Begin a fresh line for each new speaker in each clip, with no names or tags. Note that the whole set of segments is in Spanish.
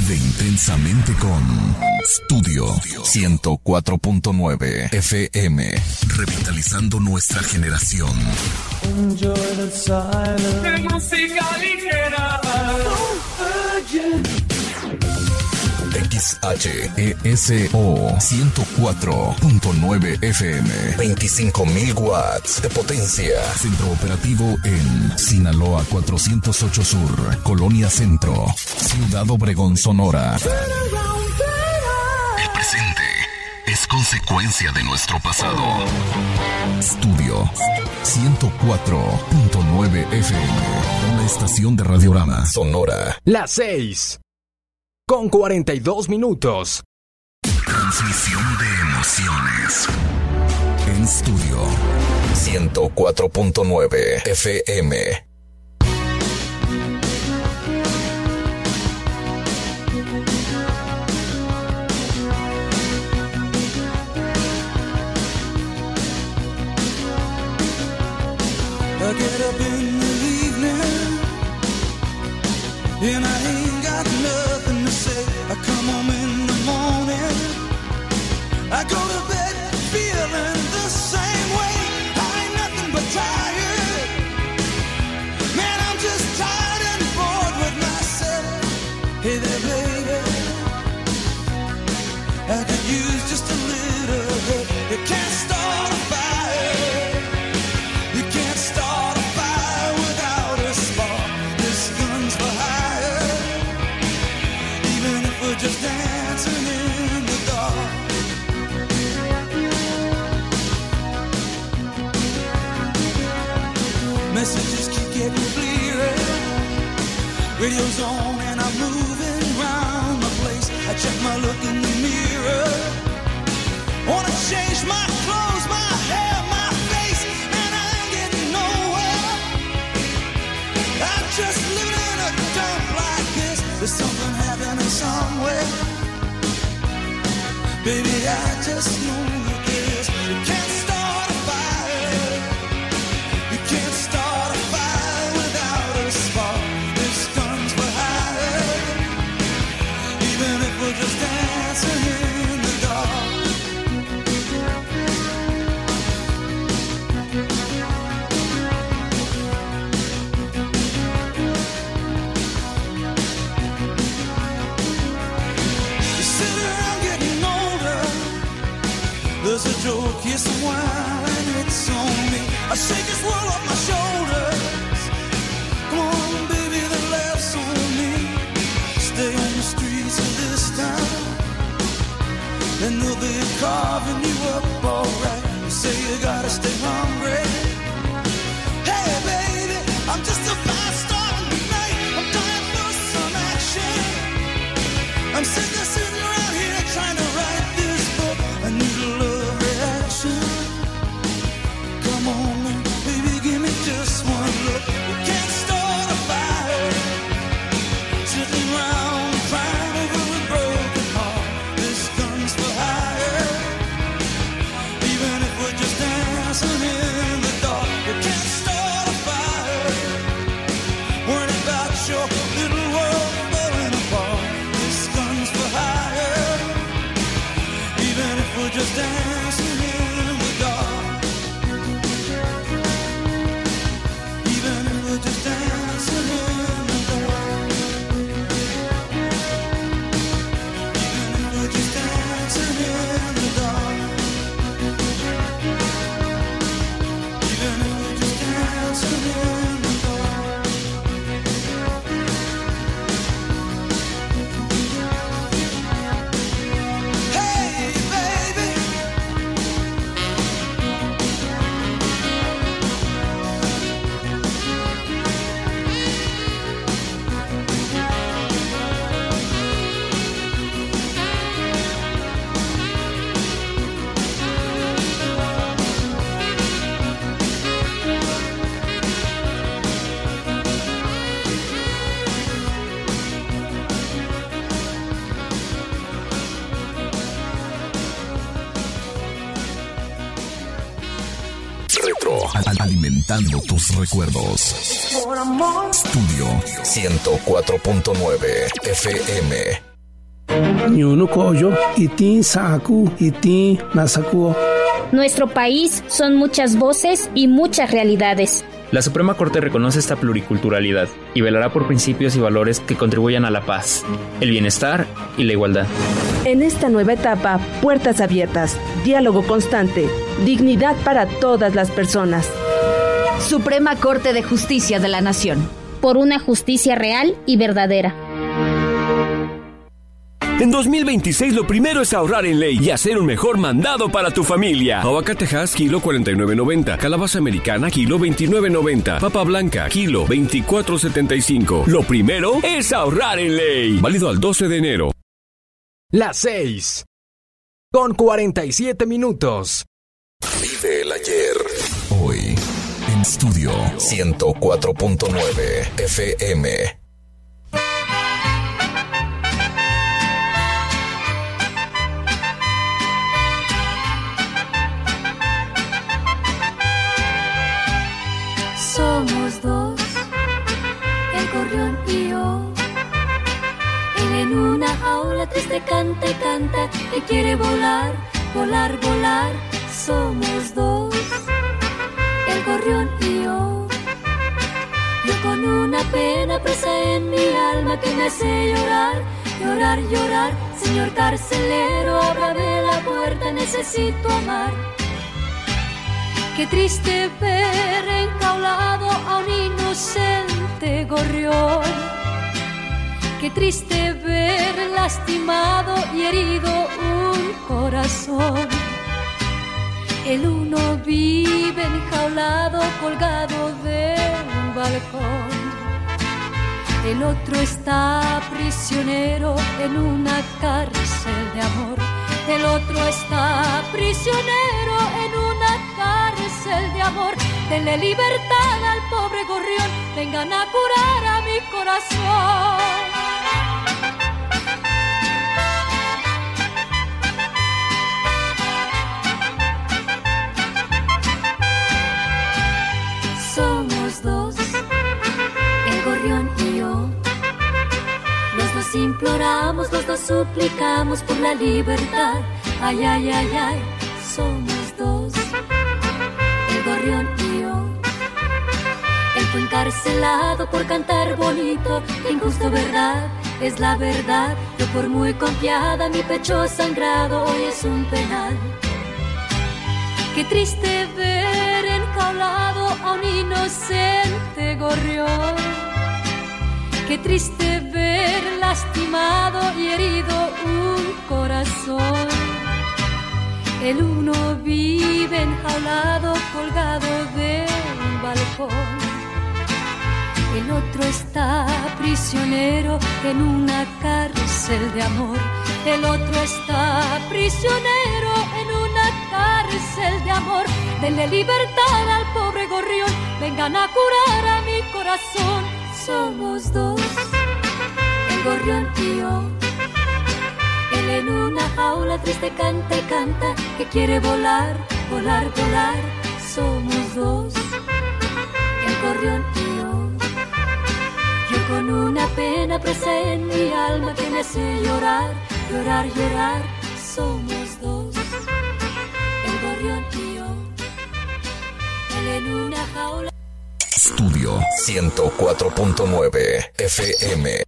Vive intensamente con Studio 104.9 FM, revitalizando nuestra generación.
Enjoy the silence. Música ligera.
XHESO 104.9 FM, 25.000 watts de potencia. Centro operativo en Sinaloa 408 Sur, Colonia Centro, Ciudad Obregón, Sonora. El presente es consecuencia de nuestro pasado. Studio 104.9 FM, una estación de Radiorama Sonora.
Las 6:42.
Transmisión de emociones. En Studio 104.9 FM.
I get up in the evening and I ain't got nothing to say. I come home in the morning, I go to bed feeling the same way. I ain't nothing but tired, man, I'm just tired and bored with myself. Hey there baby, I could use just a little help. You can't start a fire, you can't start a fire without a spark. This gun's for hire, even if we're just dancing in the dark. Messages keep getting clearer, radio's on and I'm moving around the place. I check my look in the mirror, wanna change my clothes, my hair, my face, and I ain't getting nowhere. I'm just living in a dump like this. There's something happening somewhere. Baby, I just know that this. You can't start a fire, you can't start a fire without a spark. This gun's for hire, even if we're just dancing in the dark. You sit around getting older, there's a joke, here's some wine, it's on me. I shake this world off my shoulders. Come on, baby, the laughs on me. Stay on the streets of this town, and they'll be carving you up alright. You say you gotta stay hungry. Hey, baby, I'm just a fast star tonight. I'm dying for some action. I'm sick of sitting around here trying to write this book. I need a love reaction. Come on, baby, give me just one look. You can't start a fire, sitting around crying over a broken heart. This gun's for hire, even if we're just dancing in the dark. You can't start a fire, worrying about your little world falling apart. This gun's for hire, even if we're just dancing in the dark. Even if we're just dancing in the dark. Even if we're just dancing in the dark. Even if we're just dancing in the dark. Hey, baby.
Retro, alimentando tus recuerdos. Studio 104.9 FM.
Nuestro país son muchas voces y muchas realidades.
La Suprema Corte reconoce esta pluriculturalidad y velará por principios y valores que contribuyan a la paz, el bienestar y la igualdad.
En esta nueva etapa, puertas abiertas, diálogo constante, dignidad para todas las personas.
Suprema Corte de Justicia de la Nación.
Por una justicia real y verdadera.
En 2026 lo primero es ahorrar en ley y hacer un mejor mandado para tu familia. Aguacatejas, kilo 49.90. Calabaza americana, kilo 29.90. Papa blanca, kilo 24.75. Lo primero es ahorrar en ley. Válido al 12 de enero.
Las 6 con 47 minutos.
Vive el ayer. Hoy en Estudio 104.9 FM.
Somos dos, el gorrión y yo. Él en una jaula triste canta y canta, que quiere volar, volar, volar. Somos dos, el gorrión y yo. Yo con una pena presa en mi alma que me hace llorar, llorar, llorar. Señor carcelero, ábrame la puerta, necesito amar. Qué triste ver enjaulado a un inocente gorrión. Qué triste ver lastimado y herido un corazón. El uno vive enjaulado colgado de un balcón. El otro está prisionero en una cárcel de amor. El otro está prisionero en una cárcel de amor. Denle libertad al pobre gorrión, vengan a curar a mi corazón. Somos dos, el gorrión y yo. Los dos imploramos, los dos suplicamos por la libertad. Ay, ay, ay, ay, somos dos, el gorrión y yo. Él fue encarcelado por cantar bonito, injusto, verdad, es la verdad. Yo por muy confiada, mi pecho sangrado hoy es un penal. Qué triste ver enjaulado a un inocente gorrión. Qué triste ver lastimado y herido un corazón. El uno vive enjaulado colgado de un balcón. El otro está prisionero en una cárcel de amor. El otro está prisionero en una cárcel de amor. Denle libertad al pobre gorrión, vengan a curar a mi corazón. Somos dos, el gorrión y yo. Él en una jaula triste canta y canta, que quiere volar, volar, volar. Somos dos, el gorrión y yo. Yo con una pena presa en mi alma que me hace llorar, llorar, llorar. Somos dos, el gorrión y yo. Él en una jaula.
Estudio 104.9 FM.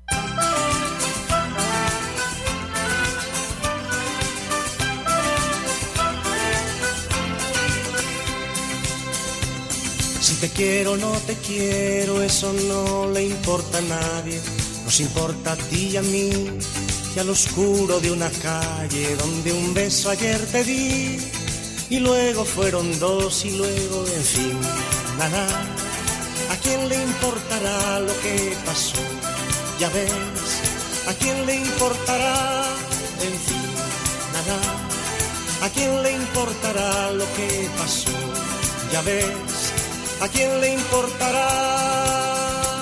Si te quiero o no te quiero, eso no le importa a nadie. Nos importa a ti y a mí, y al oscuro de una calle donde un beso ayer te di. Y luego fueron dos y luego, en fin, nada. ¿A quién le importará lo que pasó? Ya ves, ¿a quién le importará? En fin, nada. ¿A quién le importará lo que pasó? Ya ves, ¿a quién le importará?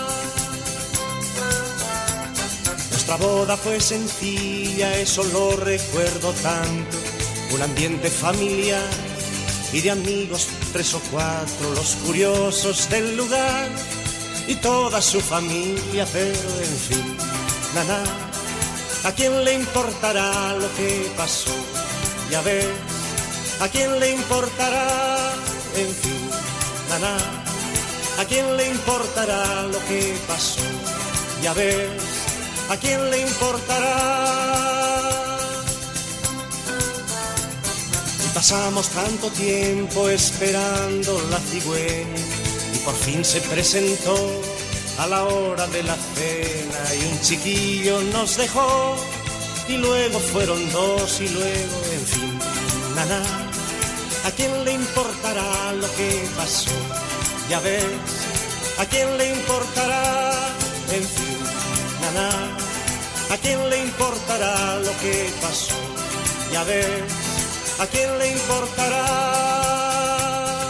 Nuestra boda fue sencilla, eso lo recuerdo tanto. Un ambiente familiar y de amigos 3 o 4, los curiosos del lugar y toda su familia, pero en fin, nada. ¿A quién le importará lo que pasó? Ya ves, ¿a quién le importará? En fin, nada. ¿A quién le importará lo que pasó? Ya ves, ¿a quién le importará? Y pasamos tanto tiempo esperando la cigüeña y por fin se presentó a la hora de la cena y un chiquillo nos dejó y luego fueron dos y luego, en fin, nada. ¿A quién le importará lo que pasó? Ya ves, ¿a quién le importará? En fin, nada. ¿A quién le importará lo que pasó? Ya ves, ¿a quién le importará?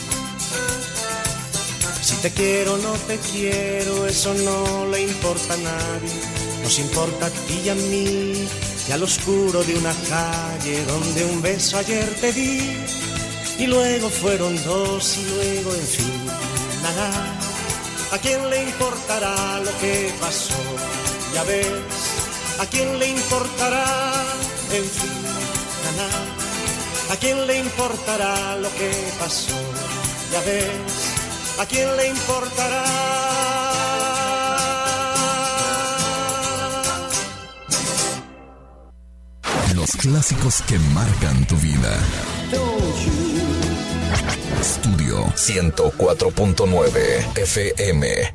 Si te quiero o no te quiero, eso no le importa a nadie. Nos importa a ti y a mí, y al oscuro de una calle donde un beso ayer te di. Y luego fueron dos y luego, en fin, nada. ¿A quién le importará lo que pasó? Ya ves, ¿a quién le importará? En fin, nada. ¿A quién le importará lo que pasó? Ya ves, ¿a quién le importará?
Los clásicos que marcan tu vida. Estudio 104.9 FM.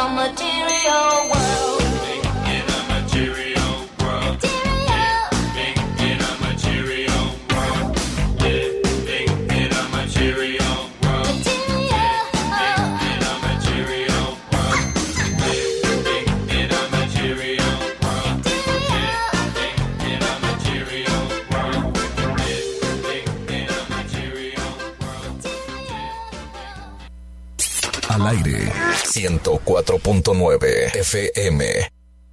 a material world.
Al aire, 104.9 FM.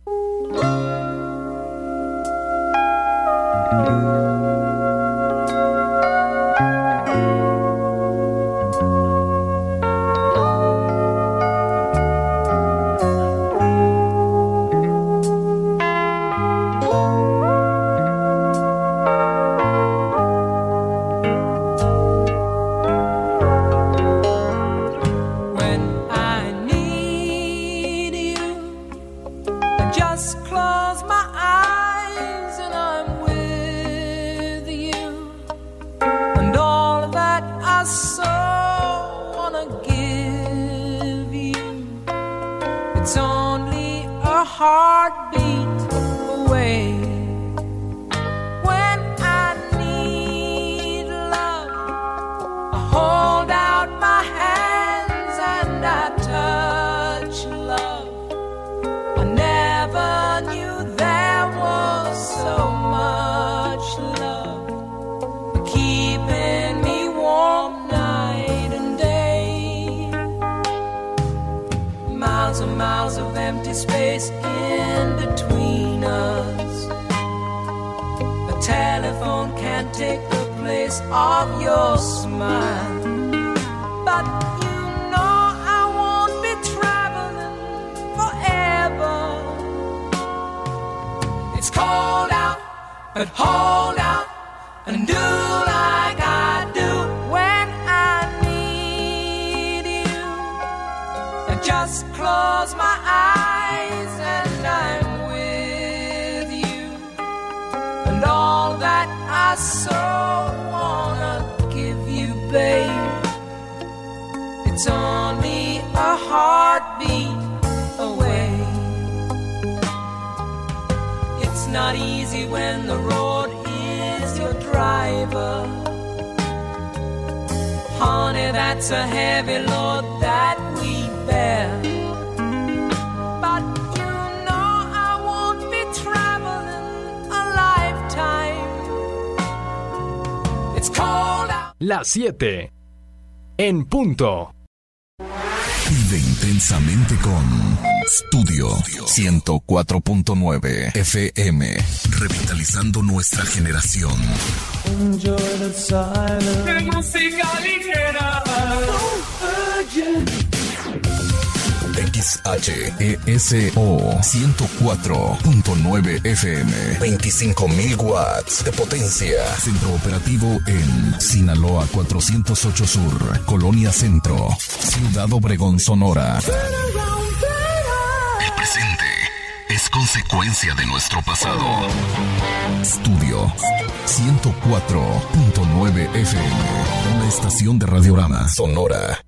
Las 7 en punto.
Vive intensamente con Studio 104.9 FM, revitalizando nuestra generación.
Enjoy the silence. Música ligera.
XHESO 104.9 FM, 25.000 watts de potencia. Centro operativo en Sinaloa 408 Sur, Colonia Centro, Ciudad Obregón, Sonora. El presente es consecuencia de nuestro pasado. Studio 104.9 FM, una estación de Radiorama Sonora.